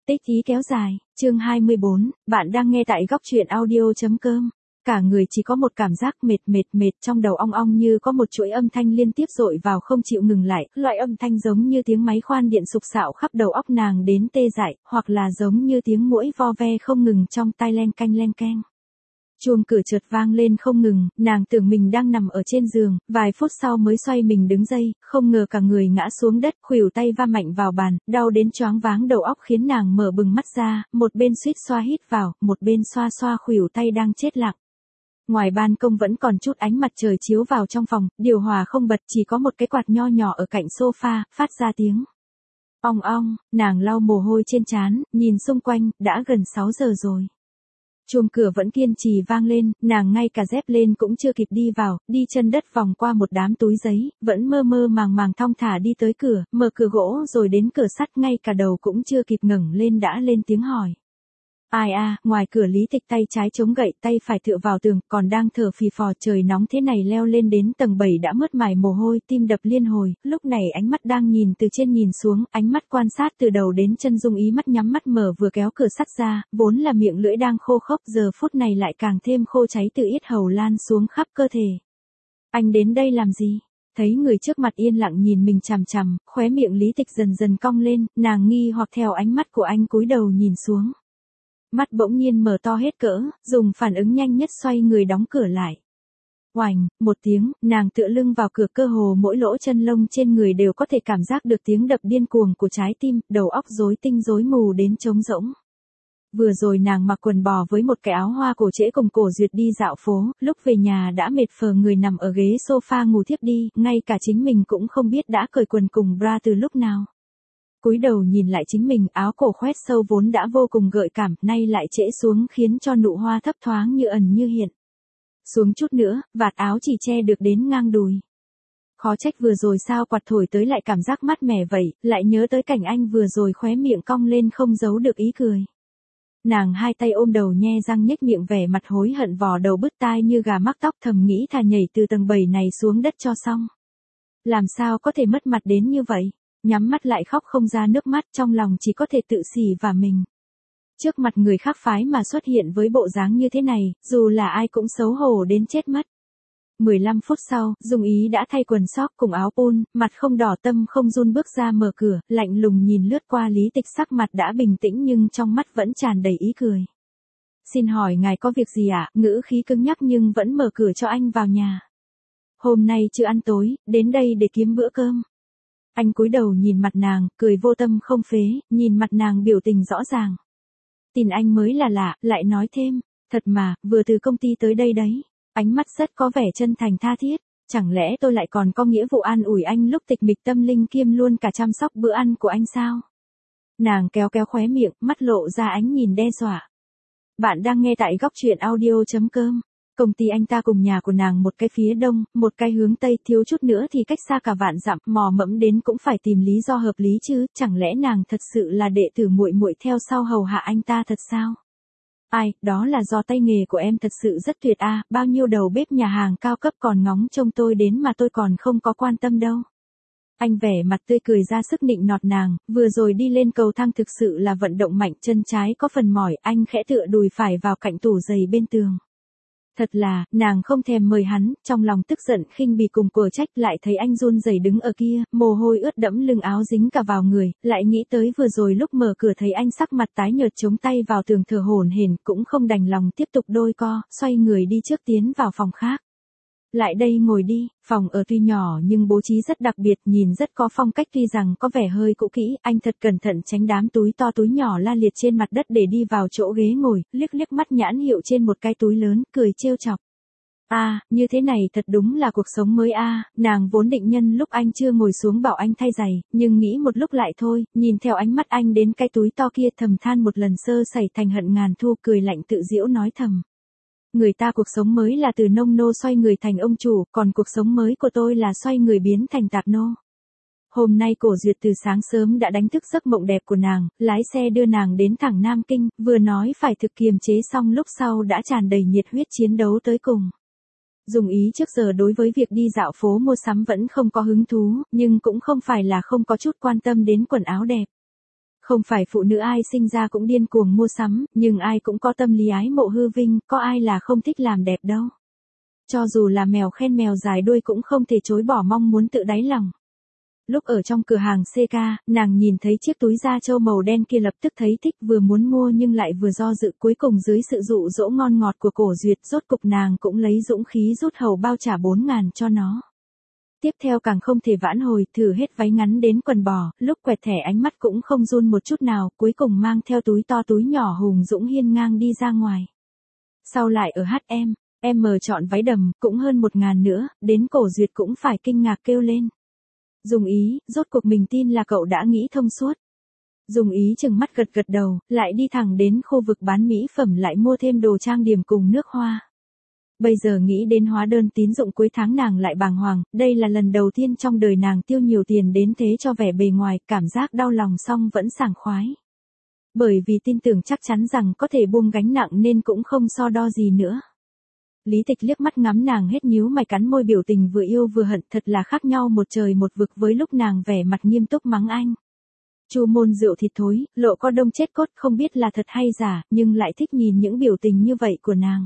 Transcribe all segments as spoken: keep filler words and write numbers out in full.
Tích ý kéo dài, chương hai mươi bốn, bạn đang nghe tại góc truyện audio.com. Cả người chỉ có một cảm giác mệt mệt mệt trong đầu ong ong như có một chuỗi âm thanh liên tiếp dội vào không chịu ngừng lại, loại âm thanh giống như tiếng máy khoan điện sục sạo khắp đầu óc nàng đến tê dại, hoặc là giống như tiếng muỗi vo ve không ngừng trong tai len canh len keng. Chuông cửa chợt vang lên không ngừng, nàng tưởng mình đang nằm ở trên giường, vài phút sau mới xoay mình đứng dậy, không ngờ cả người ngã xuống đất, khuỷu tay va mạnh vào bàn, đau đến choáng váng đầu óc khiến nàng mở bừng mắt ra, một bên suýt xoa hít vào, một bên xoa xoa khuỷu tay đang chết lặng. Ngoài ban công vẫn còn chút ánh mặt trời chiếu vào trong phòng, điều hòa không bật, chỉ có một cái quạt nho nhỏ ở cạnh sofa, phát ra tiếng ong ong, nàng lau mồ hôi trên trán, nhìn xung quanh, đã gần sáu giờ rồi. Chuông cửa vẫn kiên trì vang lên, nàng ngay cả dép lên cũng chưa kịp đi vào, đi chân đất vòng qua một đám túi giấy, vẫn mơ mơ màng màng thong thả đi tới cửa, mở cửa gỗ rồi đến cửa sắt, ngay cả đầu cũng chưa kịp ngẩng lên đã lên tiếng hỏi. Ai a, à, ngoài cửa Lý Tịch tay trái chống gậy, tay phải tựa vào tường, còn đang thở phì phò, trời nóng thế này leo lên đến tầng bảy đã mướt mải mồ hôi, tim đập liên hồi, lúc này ánh mắt đang nhìn từ trên nhìn xuống, ánh mắt quan sát từ đầu đến chân, Dung Ý mắt nhắm mắt mở vừa kéo cửa sắt ra, vốn là miệng lưỡi đang khô khốc, giờ phút này lại càng thêm khô cháy từ yết hầu lan xuống khắp cơ thể. Anh đến đây làm gì? Thấy người trước mặt yên lặng nhìn mình chằm chằm, khóe miệng Lý Tịch dần dần cong lên, nàng nghi hoặc theo ánh mắt của anh cúi đầu nhìn xuống. Mắt bỗng nhiên mở to hết cỡ, dùng phản ứng nhanh nhất xoay người đóng cửa lại. Oành, một tiếng, nàng tựa lưng vào cửa, cơ hồ mỗi lỗ chân lông trên người đều có thể cảm giác được tiếng đập điên cuồng của trái tim, đầu óc rối tinh rối mù đến trống rỗng. Vừa rồi nàng mặc quần bò với một cái áo hoa cổ trễ cùng cổ duyệt đi dạo phố, lúc về nhà đã mệt phờ người nằm ở ghế sofa ngủ thiếp đi, ngay cả chính mình cũng không biết đã cởi quần cùng bra từ lúc nào. Cúi đầu nhìn lại chính mình, áo cổ khoét sâu vốn đã vô cùng gợi cảm, nay lại trễ xuống khiến cho nụ hoa thấp thoáng như ẩn như hiện. Xuống chút nữa, vạt áo chỉ che được đến ngang đùi. Khó trách vừa rồi sao quạt thổi tới lại cảm giác mát mẻ vậy, lại nhớ tới cảnh anh vừa rồi khóe miệng cong lên không giấu được ý cười. Nàng hai tay ôm đầu nhe răng nhếch miệng vẻ mặt hối hận, vò đầu bứt tai như gà mắc tóc, thầm nghĩ thà nhảy từ tầng bảy này xuống đất cho xong. Làm sao có thể mất mặt đến như vậy? Nhắm mắt lại khóc không ra nước mắt, trong lòng chỉ có thể tự xỉ vả mình. Trước mặt người khác phái mà xuất hiện với bộ dáng như thế này, dù là ai cũng xấu hổ đến chết mất. mười lăm phút sau, Dung Ý đã thay quần sóc cùng áo pun, mặt không đỏ tâm không run bước ra mở cửa, lạnh lùng nhìn lướt qua Lý Tịch, sắc mặt đã bình tĩnh nhưng trong mắt vẫn tràn đầy ý cười. Xin hỏi ngài có việc gì ạ? À? Ngữ khí cứng nhắc nhưng vẫn mở cửa cho anh vào nhà. Hôm nay chưa ăn tối, đến đây để kiếm bữa cơm. Anh cúi đầu nhìn mặt nàng, cười vô tâm không phế, nhìn mặt nàng biểu tình rõ ràng. Tin anh mới là lạ, lại nói thêm, thật mà, vừa từ công ty tới đây đấy. Ánh mắt rất có vẻ chân thành tha thiết, chẳng lẽ tôi lại còn có nghĩa vụ an ủi anh lúc tịch mịch tâm linh kiêm luôn cả chăm sóc bữa ăn của anh sao? Nàng kéo kéo khóe miệng, mắt lộ ra ánh nhìn đe dọa. Bạn đang nghe tại góc truyện audio.com. Công ty anh ta cùng nhà của nàng một cái phía đông, một cái hướng tây, thiếu chút nữa thì cách xa cả vạn dặm, mò mẫm đến cũng phải tìm lý do hợp lý chứ, chẳng lẽ nàng thật sự là đệ tử muội muội theo sau hầu hạ anh ta thật sao? Ai, đó là do tay nghề của em thật sự rất tuyệt a, à, bao nhiêu đầu bếp nhà hàng cao cấp còn ngóng trông tôi đến mà tôi còn không có quan tâm đâu. Anh vẻ mặt tươi cười ra sức nịnh nọt nàng, vừa rồi đi lên cầu thang thực sự là vận động mạnh, chân trái có phần mỏi, anh khẽ tựa đùi phải vào cạnh tủ giày bên tường. Thật là, nàng không thèm mời hắn, trong lòng tức giận khinh bỉ cùng quở trách, lại thấy anh run rẩy đứng ở kia, mồ hôi ướt đẫm lưng áo dính cả vào người, lại nghĩ tới vừa rồi lúc mở cửa thấy anh sắc mặt tái nhợt chống tay vào tường thở hổn hển, cũng không đành lòng tiếp tục đôi co, xoay người đi trước tiến vào phòng khác. Lại đây ngồi đi, phòng ở tuy nhỏ nhưng bố trí rất đặc biệt, nhìn rất có phong cách, tuy rằng có vẻ hơi cũ kỹ, anh thật cẩn thận tránh đám túi to túi nhỏ la liệt trên mặt đất để đi vào chỗ ghế ngồi, liếc liếc mắt nhãn hiệu trên một cái túi lớn, cười trêu chọc. A, à, như thế này thật đúng là cuộc sống mới a, à, nàng vốn định nhân lúc anh chưa ngồi xuống bảo anh thay giày, nhưng nghĩ một lúc lại thôi, nhìn theo ánh mắt anh đến cái túi to kia thầm than một lần sơ sẩy thành hận ngàn thu, cười lạnh tự giễu nói thầm. Người ta cuộc sống mới là từ nông nô xoay người thành ông chủ, còn cuộc sống mới của tôi là xoay người biến thành tạp nô. Hôm nay Cổ Duyệt từ sáng sớm đã đánh thức giấc mộng đẹp của nàng, lái xe đưa nàng đến thẳng Nam Kinh, vừa nói phải thực kiềm chế xong lúc sau đã tràn đầy nhiệt huyết chiến đấu tới cùng. Dung Ý trước giờ đối với việc đi dạo phố mua sắm vẫn không có hứng thú, nhưng cũng không phải là không có chút quan tâm đến quần áo đẹp. Không phải phụ nữ ai sinh ra cũng điên cuồng mua sắm, nhưng ai cũng có tâm lý ái mộ hư vinh, có ai là không thích làm đẹp đâu. Cho dù là mèo khen mèo dài đuôi cũng không thể chối bỏ mong muốn tự đáy lòng. Lúc ở trong cửa hàng xê ca, nàng nhìn thấy chiếc túi da trâu màu đen kia lập tức thấy thích, vừa muốn mua nhưng lại vừa do dự, cuối cùng dưới sự dụ dỗ ngon ngọt của Cổ Duyệt, rốt cục nàng cũng lấy dũng khí rút hầu bao trả bốn ngàn cho nó. Tiếp theo càng không thể vãn hồi, thử hết váy ngắn đến quần bò, lúc quẹt thẻ ánh mắt cũng không run một chút nào, cuối cùng mang theo túi to túi nhỏ hùng dũng hiên ngang đi ra ngoài. Sau lại ở hát em, em mờ chọn váy đầm, cũng hơn một ngàn nữa, đến Cổ Duyệt cũng phải kinh ngạc kêu lên. Dùng Ý, rốt cuộc mình tin là cậu đã nghĩ thông suốt. Dùng Ý chừng mắt gật gật đầu, lại đi thẳng đến khu vực bán mỹ phẩm lại mua thêm đồ trang điểm cùng nước hoa. Bây giờ nghĩ đến hóa đơn tín dụng cuối tháng nàng lại bàng hoàng, đây là lần đầu tiên trong đời nàng tiêu nhiều tiền đến thế cho vẻ bề ngoài, cảm giác đau lòng song vẫn sảng khoái. Bởi vì tin tưởng chắc chắn rằng có thể buông gánh nặng nên cũng không so đo gì nữa. Lý Tịch liếc mắt ngắm nàng hết nhíu mày cắn môi, biểu tình vừa yêu vừa hận, thật là khác nhau một trời một vực với lúc nàng vẻ mặt nghiêm túc mắng anh. Chu Môn rượu thịt thối, lộ có đông chết cốt, không biết là thật hay giả, nhưng lại thích nhìn những biểu tình như vậy của nàng.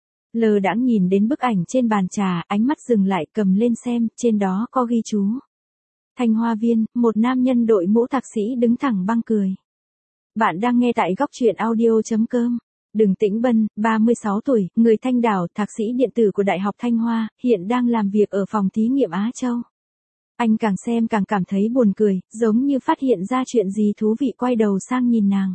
Lờ đãng nhìn đến bức ảnh trên bàn trà, ánh mắt dừng lại cầm lên xem, trên đó có ghi chú. Thanh Hoa Viên, một nam nhân đội mũ thạc sĩ đứng thẳng băng cười. Bạn đang nghe tại góc truyện audio chấm com. Đừng Tĩnh Bân, ba mươi sáu tuổi, người Thanh Đảo, thạc sĩ điện tử của Đại học Thanh Hoa, hiện đang làm việc ở phòng thí nghiệm Á Châu. Anh càng xem càng cảm thấy buồn cười, giống như phát hiện ra chuyện gì thú vị, quay đầu sang nhìn nàng.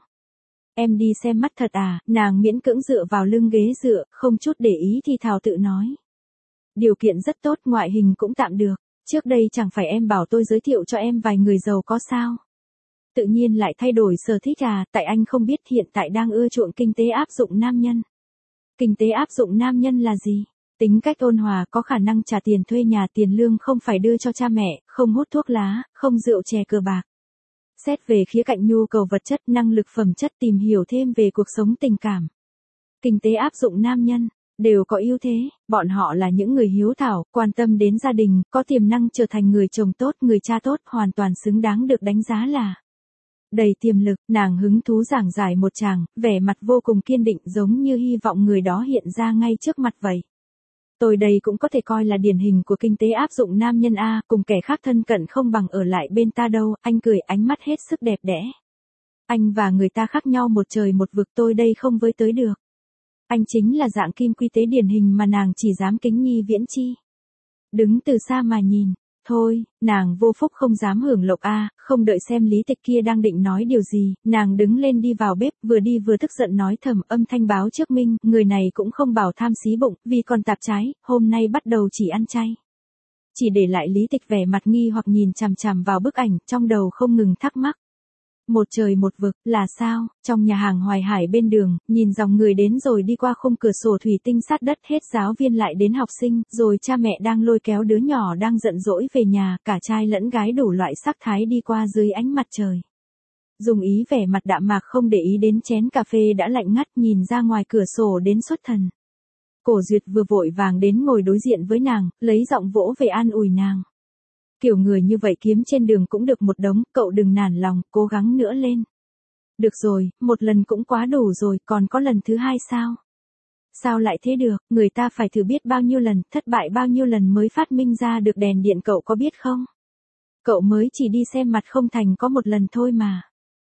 Em đi xem mắt thật à, nàng miễn cưỡng dựa vào lưng ghế dựa, không chút để ý thì thào tự nói. Điều kiện rất tốt, ngoại hình cũng tạm được, trước đây chẳng phải em bảo tôi giới thiệu cho em vài người giàu có sao? Tự nhiên lại thay đổi sở thích à, tại anh không biết hiện tại đang ưa chuộng kinh tế áp dụng nam nhân. Kinh tế áp dụng nam nhân là gì? Tính cách ôn hòa, có khả năng trả tiền thuê nhà, tiền lương không phải đưa cho cha mẹ, không hút thuốc lá, không rượu chè cờ bạc. Xét về khía cạnh nhu cầu vật chất, năng lực phẩm chất, tìm hiểu thêm về cuộc sống tình cảm. Kinh tế áp dụng nam nhân, đều có ưu thế, bọn họ là những người hiếu thảo, quan tâm đến gia đình, có tiềm năng trở thành người chồng tốt, người cha tốt, hoàn toàn xứng đáng được đánh giá là đầy tiềm lực. Nàng hứng thú giảng giải một tràng, vẻ mặt vô cùng kiên định, giống như hy vọng người đó hiện ra ngay trước mặt vậy. Tôi đây cũng có thể coi là điển hình của kinh tế áp dụng nam nhân a, cùng kẻ khác thân cận không bằng ở lại bên ta đâu, anh cười ánh mắt hết sức đẹp đẽ. Anh và người ta khác nhau một trời một vực, tôi đây không với tới được. Anh chính là dạng kim quy tế điển hình mà nàng chỉ dám kính nhi viễn chi. Đứng từ xa mà nhìn. Thôi, nàng vô phúc không dám hưởng lộc a, không đợi xem Lý Tịch kia đang định nói điều gì, nàng đứng lên đi vào bếp, vừa đi vừa tức giận nói thầm, âm thanh báo trước minh, người này cũng không bảo tham xí bụng, vì còn tạp trái, hôm nay bắt đầu chỉ ăn chay. Chỉ để lại Lý Tịch vẻ mặt nghi hoặc nhìn chằm chằm vào bức ảnh, trong đầu không ngừng thắc mắc. Một trời một vực, là sao? Trong nhà hàng Hoài Hải bên đường, nhìn dòng người đến rồi đi qua khung cửa sổ thủy tinh sát đất, hết giáo viên lại đến học sinh, rồi cha mẹ đang lôi kéo đứa nhỏ đang giận dỗi về nhà, cả trai lẫn gái đủ loại sắc thái đi qua dưới ánh mặt trời. Dùng Ý vẻ mặt đạm mạc không để ý đến chén cà phê đã lạnh ngắt, nhìn ra ngoài cửa sổ đến xuất thần. Cổ Duyệt vừa vội vàng đến ngồi đối diện với nàng, lấy giọng vỗ về an ủi nàng. Kiểu người như vậy kiếm trên đường cũng được một đống, cậu đừng nản lòng, cố gắng nữa lên. Được rồi, một lần cũng quá đủ rồi, còn có lần thứ hai sao? Sao lại thế được, người ta phải thử biết bao nhiêu lần, thất bại bao nhiêu lần mới phát minh ra được đèn điện, cậu có biết không? Cậu mới chỉ đi xem mặt không thành có một lần thôi mà.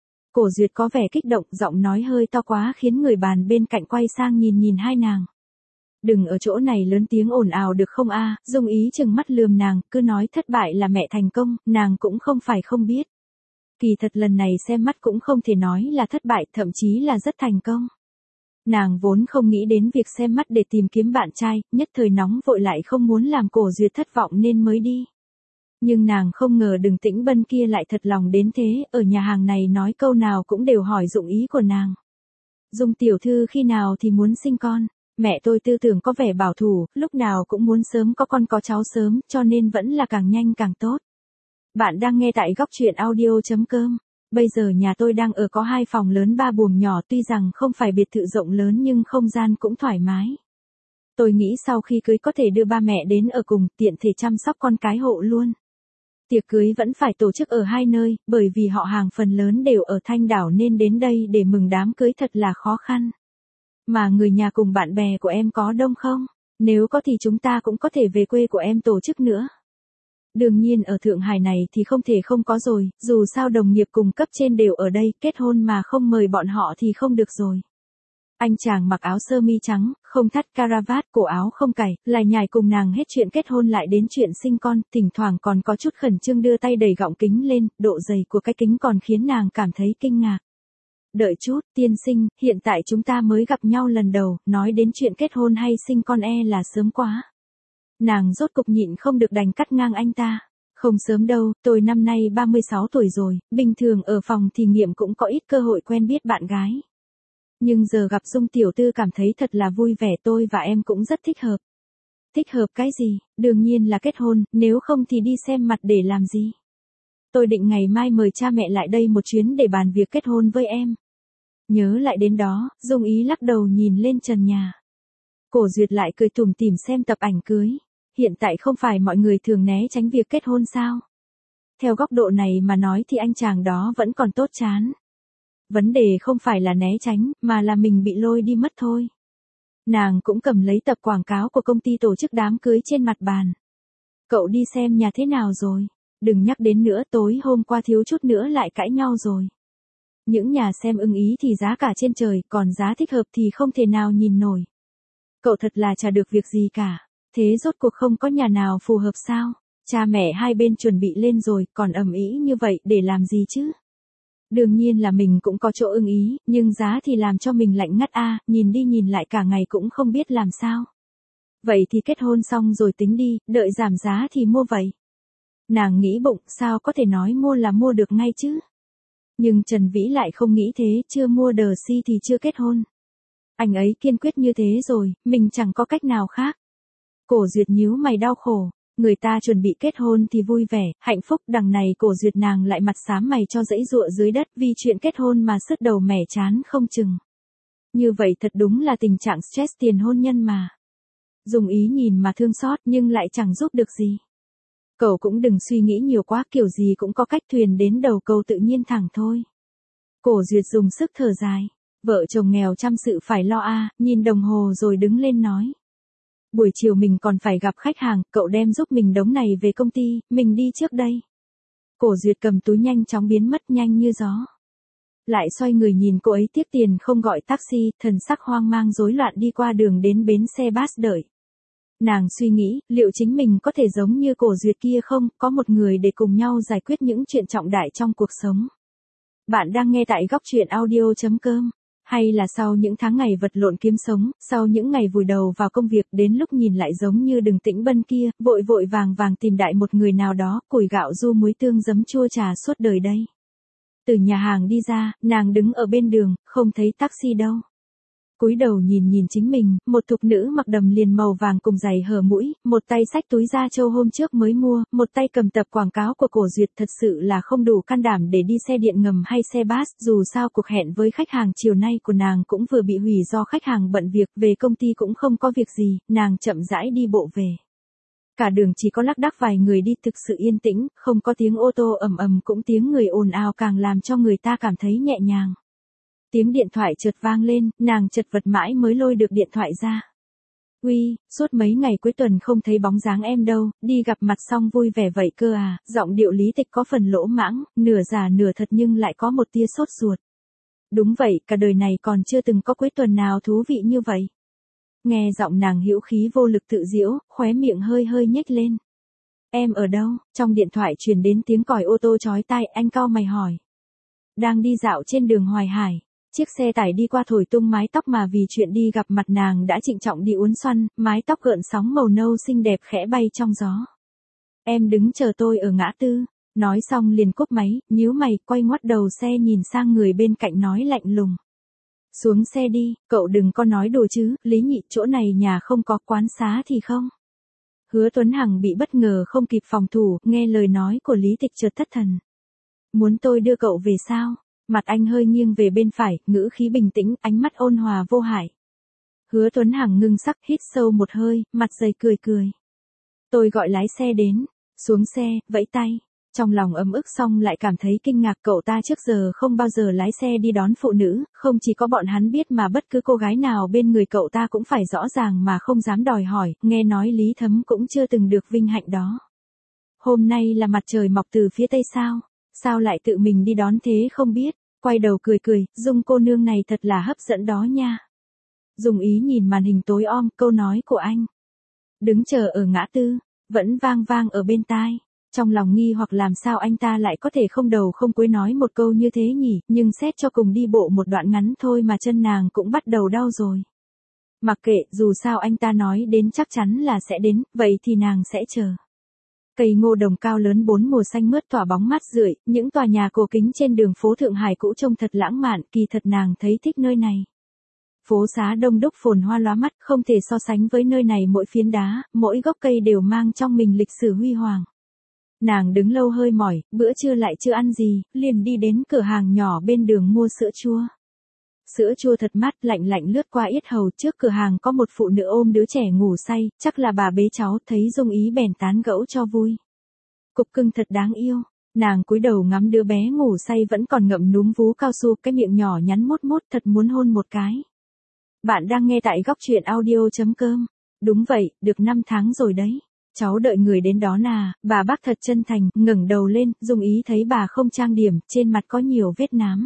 Cổ Duyệt có vẻ kích động, giọng nói hơi to quá khiến người bàn bên cạnh quay sang nhìn nhìn hai nàng. Đừng ở chỗ này lớn tiếng ồn ào được không a? Dung Ý chừng mắt lườm nàng, cứ nói thất bại là mẹ thành công, nàng cũng không phải không biết. Kỳ thật lần này xem mắt cũng không thể nói là thất bại, thậm chí là rất thành công. Nàng vốn không nghĩ đến việc xem mắt để tìm kiếm bạn trai, nhất thời nóng vội lại không muốn làm Cổ Duyệt thất vọng nên mới đi. Nhưng nàng không ngờ Đừng Tĩnh Bân kia lại thật lòng đến thế, ở nhà hàng này nói câu nào cũng đều hỏi dụng ý của nàng. Dung tiểu thư khi nào thì muốn sinh con? Mẹ tôi tư tưởng có vẻ bảo thủ, lúc nào cũng muốn sớm có con có cháu sớm, cho nên vẫn là càng nhanh càng tốt. Bạn đang nghe tại góc truyện audio chấm com. Bây giờ nhà tôi đang ở có hai phòng lớn ba buồng nhỏ, tuy rằng không phải biệt thự rộng lớn nhưng không gian cũng thoải mái. Tôi nghĩ sau khi cưới có thể đưa ba mẹ đến ở cùng, tiện thể chăm sóc con cái hộ luôn. Tiệc cưới vẫn phải tổ chức ở hai nơi, bởi vì họ hàng phần lớn đều ở Thanh Đảo nên đến đây để mừng đám cưới thật là khó khăn. Mà người nhà cùng bạn bè của em có đông không? Nếu có thì chúng ta cũng có thể về quê của em tổ chức nữa. Đương nhiên ở Thượng Hải này thì không thể không có rồi, dù sao đồng nghiệp cùng cấp trên đều ở đây, kết hôn mà không mời bọn họ thì không được rồi. Anh chàng mặc áo sơ mi trắng, không thắt caravat, cổ áo không cài, lải nhải cùng nàng hết chuyện kết hôn lại đến chuyện sinh con, thỉnh thoảng còn có chút khẩn trương đưa tay đẩy gọng kính lên, độ dày của cái kính còn khiến nàng cảm thấy kinh ngạc. Đợi chút, tiên sinh, hiện tại chúng ta mới gặp nhau lần đầu, nói đến chuyện kết hôn hay sinh con e là sớm quá. Nàng rốt cục nhịn không được đành cắt ngang anh ta. Không sớm đâu, tôi năm nay ba mươi sáu tuổi rồi, bình thường ở phòng thí nghiệm cũng có ít cơ hội quen biết bạn gái. Nhưng giờ gặp Dung tiểu thư cảm thấy thật là vui vẻ, tôi và em cũng rất thích hợp. Thích hợp cái gì? Đương nhiên là kết hôn, nếu không thì đi xem mặt để làm gì? Tôi định ngày mai mời cha mẹ lại đây một chuyến để bàn việc kết hôn với em. Nhớ lại đến đó, Dung Ý lắc đầu nhìn lên trần nhà. Cổ Duyệt lại cười tủm tỉm xem tập ảnh cưới. Hiện tại không phải mọi người thường né tránh việc kết hôn sao? Theo góc độ này mà nói thì anh chàng đó vẫn còn tốt chán. Vấn đề không phải là né tránh, mà là mình bị lôi đi mất thôi. Nàng cũng cầm lấy tập quảng cáo của công ty tổ chức đám cưới trên mặt bàn. Cậu đi xem nhà thế nào rồi? Đừng nhắc đến nữa, tối hôm qua thiếu chút nữa lại cãi nhau rồi. Những nhà xem ưng ý thì giá cả trên trời, còn giá thích hợp thì không thể nào nhìn nổi. Cậu thật là chả được việc gì cả. Thế rốt cuộc không có nhà nào phù hợp sao? Cha mẹ hai bên chuẩn bị lên rồi, còn ầm ĩ như vậy để làm gì chứ? Đương nhiên là mình cũng có chỗ ưng ý, nhưng giá thì làm cho mình lạnh ngắt a, nhìn đi nhìn lại cả ngày cũng không biết làm sao. Vậy thì kết hôn xong rồi tính đi, đợi giảm giá thì mua vậy. Nàng nghĩ bụng, sao có thể nói mua là mua được ngay chứ? Nhưng Trần Vĩ lại không nghĩ thế, chưa mua đờ si thì chưa kết hôn. Anh ấy kiên quyết như thế rồi, mình chẳng có cách nào khác. Cổ Duyệt nhíu mày đau khổ. Người ta chuẩn bị kết hôn thì vui vẻ, hạnh phúc, đằng này Cổ Duyệt nàng lại mặt xám mày cho dãy dụa dưới đất vì chuyện kết hôn mà sứt đầu mẻ chán không chừng. Như vậy thật đúng là tình trạng stress tiền hôn nhân mà. Dùng ý nhìn mà thương xót nhưng lại chẳng giúp được gì. Cậu cũng đừng suy nghĩ nhiều quá, kiểu gì cũng có cách, thuyền đến đầu cầu tự nhiên thẳng thôi. Cổ Duyệt dùng sức thở dài. Vợ chồng nghèo trăm sự phải lo a, nhìn đồng hồ rồi đứng lên nói. Buổi chiều mình còn phải gặp khách hàng, cậu đem giúp mình đống này về công ty, mình đi trước đây. Cổ Duyệt cầm túi nhanh chóng biến mất nhanh như gió. Lại xoay người nhìn cô ấy tiếc tiền không gọi taxi, thần sắc hoang mang rối loạn đi qua đường đến bến xe bus đợi. Nàng suy nghĩ, liệu chính mình có thể giống như Cổ Duyệt kia không, có một người để cùng nhau giải quyết những chuyện trọng đại trong cuộc sống. Bạn đang nghe tại góc truyện audio chấm com. Hay là sau những tháng ngày vật lộn kiếm sống, sau những ngày vùi đầu vào công việc, đến lúc nhìn lại giống như Đừng Tĩnh Bân kia, vội vội vàng vàng tìm đại một người nào đó, củi gạo ru muối tương giấm chua trà suốt đời đây. Từ nhà hàng đi ra, nàng đứng ở bên đường, không thấy taxi đâu. Cúi đầu nhìn nhìn chính mình, một thục nữ mặc đầm liền màu vàng cùng giày hở mũi, một tay xách túi da trâu hôm trước mới mua, một tay cầm tập quảng cáo của Cổ Duyệt, thật sự là không đủ can đảm để đi xe điện ngầm hay xe bus, dù sao cuộc hẹn với khách hàng chiều nay của nàng cũng vừa bị hủy do khách hàng bận việc, về công ty cũng không có việc gì, nàng chậm rãi đi bộ về. Cả đường chỉ có lác đác vài người đi, thực sự yên tĩnh, không có tiếng ô tô ầm ầm cũng tiếng người ồn ào càng làm cho người ta cảm thấy nhẹ nhàng. Tiếng điện thoại chợt vang lên, nàng chật vật mãi mới lôi được điện thoại ra. Uy, suốt mấy ngày cuối tuần không thấy bóng dáng em đâu, đi gặp mặt xong vui vẻ vậy cơ à, giọng điệu Lý Tịch có phần lỗ mãng, nửa giả nửa thật nhưng lại có một tia sốt ruột. Đúng vậy, cả đời này còn chưa từng có cuối tuần nào thú vị như vậy. Nghe giọng nàng hữu khí vô lực tự giễu, khóe miệng hơi hơi nhếch lên. Em ở đâu? Trong điện thoại truyền đến tiếng còi ô tô chói tai, anh cau mày hỏi. Đang đi dạo trên đường Hoài Hải. Chiếc xe tải đi qua thổi tung mái tóc mà vì chuyện đi gặp mặt nàng đã trịnh trọng đi uốn xoăn, mái tóc gợn sóng màu nâu xinh đẹp khẽ bay trong gió. Em đứng chờ tôi ở ngã tư, nói xong liền cúp máy, nhíu mày, quay ngoắt đầu xe nhìn sang người bên cạnh nói lạnh lùng. Xuống xe đi, cậu đừng có nói đùa chứ, Lý Nhị, chỗ này nhà không có quán xá thì không. Hứa Tuấn Hằng bị bất ngờ không kịp phòng thủ, nghe lời nói của Lý Tịch chợt thất thần. Muốn tôi đưa cậu về sao? Mặt anh hơi nghiêng về bên phải, ngữ khí bình tĩnh, ánh mắt ôn hòa vô hại. Hứa Tuấn Hằng ngưng sắc, hít sâu một hơi, mặt dày cười cười. Tôi gọi lái xe đến, xuống xe, vẫy tay. Trong lòng ấm ức xong lại cảm thấy kinh ngạc, cậu ta trước giờ không bao giờ lái xe đi đón phụ nữ, không chỉ có bọn hắn biết mà bất cứ cô gái nào bên người cậu ta cũng phải rõ ràng mà không dám đòi hỏi, nghe nói Lý Thấm cũng chưa từng được vinh hạnh đó. Hôm nay là mặt trời mọc từ phía tây sao? Sao lại tự mình đi đón thế không biết? Quay đầu cười cười, Dung cô nương này thật là hấp dẫn đó nha. Dung ý nhìn màn hình tối om, câu nói của anh. Đứng chờ ở ngã tư, vẫn vang vang ở bên tai. Trong lòng nghi hoặc làm sao anh ta lại có thể không đầu không cuối nói một câu như thế nhỉ, nhưng xét cho cùng đi bộ một đoạn ngắn thôi mà chân nàng cũng bắt đầu đau rồi. Mặc kệ, dù sao anh ta nói đến chắc chắn là sẽ đến, vậy thì nàng sẽ chờ. Cây ngô đồng cao lớn bốn mùa xanh mướt tỏa bóng mát rượi, những tòa nhà cổ kính trên đường phố Thượng Hải cũ trông thật lãng mạn, kỳ thật nàng thấy thích nơi này. Phố xá đông đúc phồn hoa lóa mắt, không thể so sánh với nơi này, mỗi phiến đá, mỗi gốc cây đều mang trong mình lịch sử huy hoàng. Nàng đứng lâu hơi mỏi, bữa trưa lại chưa ăn gì, liền đi đến cửa hàng nhỏ bên đường mua sữa chua. Sữa chua thật mát, lạnh lạnh lướt qua yết hầu, trước cửa hàng có một phụ nữ ôm đứa trẻ ngủ say, chắc là bà bế cháu, thấy Dung ý bèn tán gẫu cho vui. Cục cưng thật đáng yêu, nàng cúi đầu ngắm đứa bé ngủ say vẫn còn ngậm núm vú cao su, cái miệng nhỏ nhắn mốt mốt, thật muốn hôn một cái. Bạn đang nghe tại góc truyện audio chấm com. Đúng vậy, được năm tháng rồi đấy. Cháu đợi người đến đón à, bà bác thật chân thành, ngẩng đầu lên, Dung ý thấy bà không trang điểm, trên mặt có nhiều vết nám.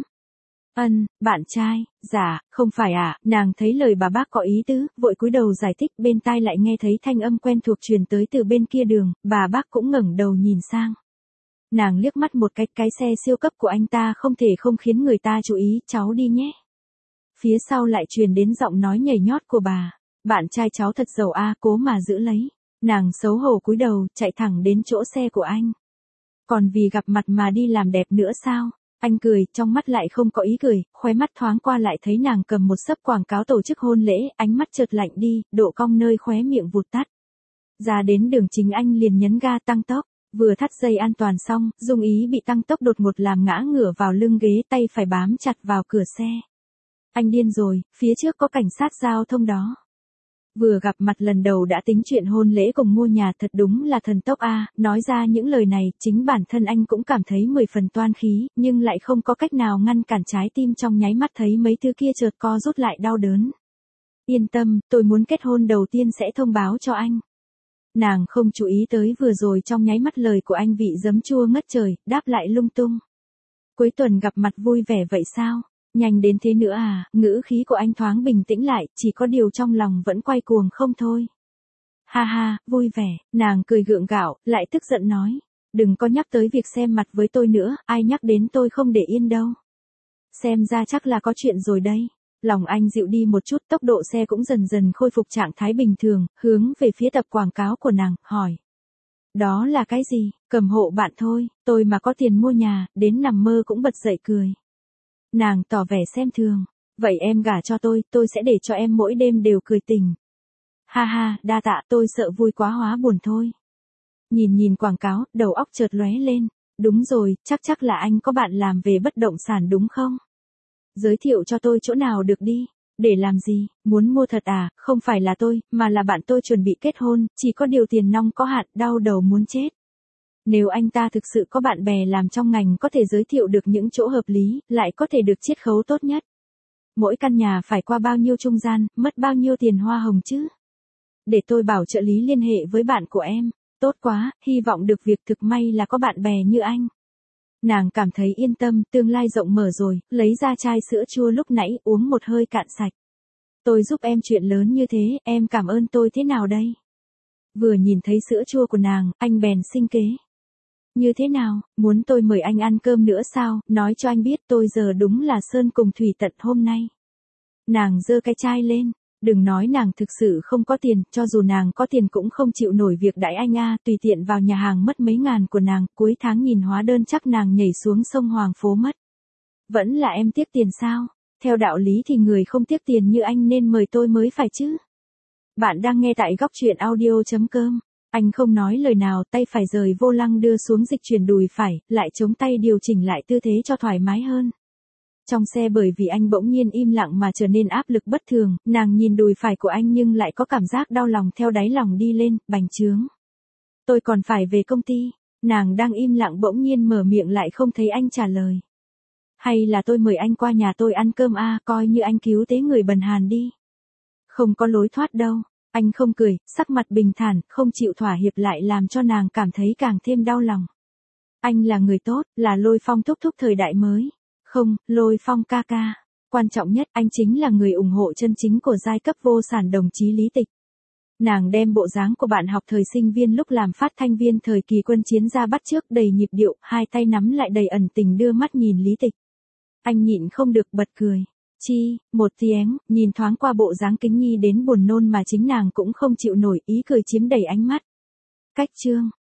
Ân, bạn trai, dạ, không phải à, nàng thấy lời bà bác có ý tứ, vội cúi đầu giải thích, bên tai lại nghe thấy thanh âm quen thuộc truyền tới từ bên kia đường, bà bác cũng ngẩng đầu nhìn sang. Nàng liếc mắt một cái, cái xe siêu cấp của anh ta không thể không khiến người ta chú ý, cháu đi nhé. Phía sau lại truyền đến giọng nói nhảy nhót của bà, bạn trai cháu thật giàu a, cố mà giữ lấy. Nàng xấu hổ cúi đầu, chạy thẳng đến chỗ xe của anh. Còn vì gặp mặt mà đi làm đẹp nữa sao? Anh cười, trong mắt lại không có ý cười, khóe mắt thoáng qua lại thấy nàng cầm một xấp quảng cáo tổ chức hôn lễ, ánh mắt chợt lạnh đi, độ cong nơi khóe miệng vụt tắt. Ra đến đường chính anh liền nhấn ga tăng tốc, vừa thắt dây an toàn xong, Dung ý bị tăng tốc đột ngột làm ngã ngửa vào lưng ghế, tay phải bám chặt vào cửa xe. Anh điên rồi, phía trước có cảnh sát giao thông đó. Vừa gặp mặt lần đầu đã tính chuyện hôn lễ cùng mua nhà, thật đúng là thần tốc a. Nói ra những lời này, chính bản thân anh cũng cảm thấy mười phần toan khí, nhưng lại không có cách nào ngăn cản, trái tim trong nháy mắt thấy mấy thứ kia chợt co rút lại đau đớn. Yên tâm, tôi muốn kết hôn đầu tiên sẽ thông báo cho anh. Nàng không chú ý tới vừa rồi trong nháy mắt lời của anh vị giấm chua ngất trời, đáp lại lung tung. Cuối tuần gặp mặt vui vẻ vậy sao? Nhanh đến thế nữa à, ngữ khí của anh thoáng bình tĩnh lại, chỉ có điều trong lòng vẫn quay cuồng không thôi. Ha ha, vui vẻ, nàng cười gượng gạo, lại tức giận nói. Đừng có nhắc tới việc xem mặt với tôi nữa, ai nhắc đến tôi không để yên đâu. Xem ra chắc là có chuyện rồi đây. Lòng anh dịu đi một chút, tốc độ xe cũng dần dần khôi phục trạng thái bình thường, hướng về phía tập quảng cáo của nàng, hỏi. Đó là cái gì? Cầm hộ bạn thôi, tôi mà có tiền mua nhà, đến nằm mơ cũng bật dậy cười. Nàng tỏ vẻ xem thường, vậy em gả cho tôi, tôi sẽ để cho em mỗi đêm đều cười tình. Ha ha, đa tạ, tôi sợ vui quá hóa buồn thôi. Nhìn nhìn quảng cáo, đầu óc chợt lóe lên, đúng rồi, chắc chắc là anh có bạn làm về bất động sản đúng không? Giới thiệu cho tôi chỗ nào được đi, để làm gì, muốn mua thật à, không phải là tôi, mà là bạn tôi chuẩn bị kết hôn, chỉ có điều tiền nong có hạn, đau đầu muốn chết. Nếu anh ta thực sự có bạn bè làm trong ngành có thể giới thiệu được những chỗ hợp lý, lại có thể được chiết khấu tốt nhất. Mỗi căn nhà phải qua bao nhiêu trung gian, mất bao nhiêu tiền hoa hồng chứ? Để tôi bảo trợ lý liên hệ với bạn của em, tốt quá, hy vọng được việc, thực may là có bạn bè như anh. Nàng cảm thấy yên tâm, tương lai rộng mở rồi, lấy ra chai sữa chua lúc nãy uống một hơi cạn sạch. Tôi giúp em chuyện lớn như thế, em cảm ơn tôi thế nào đây? Vừa nhìn thấy sữa chua của nàng, anh bèn sinh kế. Như thế nào, muốn tôi mời anh ăn cơm nữa sao, nói cho anh biết tôi giờ đúng là sơn cùng thủy tận hôm nay. Nàng giơ cái chai lên, đừng nói nàng thực sự không có tiền, cho dù nàng có tiền cũng không chịu nổi việc đãi anh a, tùy tiện vào nhà hàng mất mấy ngàn của nàng, cuối tháng nhìn hóa đơn chắc nàng nhảy xuống sông Hoàng Phố mất. Vẫn là em tiếc tiền sao, theo đạo lý thì người không tiếc tiền như anh nên mời tôi mới phải chứ. Bạn đang nghe tại góc truyện audio chấm com. Anh không nói lời nào, tay phải rời vô lăng đưa xuống dịch chuyển đùi phải, lại chống tay điều chỉnh lại tư thế cho thoải mái hơn. Trong xe bởi vì anh bỗng nhiên im lặng mà trở nên áp lực bất thường, nàng nhìn đùi phải của anh nhưng lại có cảm giác đau lòng theo đáy lòng đi lên, bành trướng. Tôi còn phải về công ty. Nàng đang im lặng bỗng nhiên mở miệng lại không thấy anh trả lời. Hay là tôi mời anh qua nhà tôi ăn cơm a, coi như anh cứu tế người bần hàn đi. Không có lối thoát đâu. Anh không cười, sắc mặt bình thản, không chịu thỏa hiệp lại làm cho nàng cảm thấy càng thêm đau lòng. Anh là người tốt, là Lôi Phong thúc thúc thời đại mới. Không, Lôi Phong ca ca. Quan trọng nhất, anh chính là người ủng hộ chân chính của giai cấp vô sản đồng chí Lý Tịch. Nàng đem bộ dáng của bạn học thời sinh viên lúc làm phát thanh viên thời kỳ quân chiến ra bắt chước đầy nhịp điệu, hai tay nắm lại đầy ẩn tình đưa mắt nhìn Lý Tịch. Anh nhịn không được bật cười. Chi, một tiếng, nhìn thoáng qua bộ dáng kính nhi đến buồn nôn mà chính nàng cũng không chịu nổi, ý cười chiếm đầy ánh mắt. Cách chương.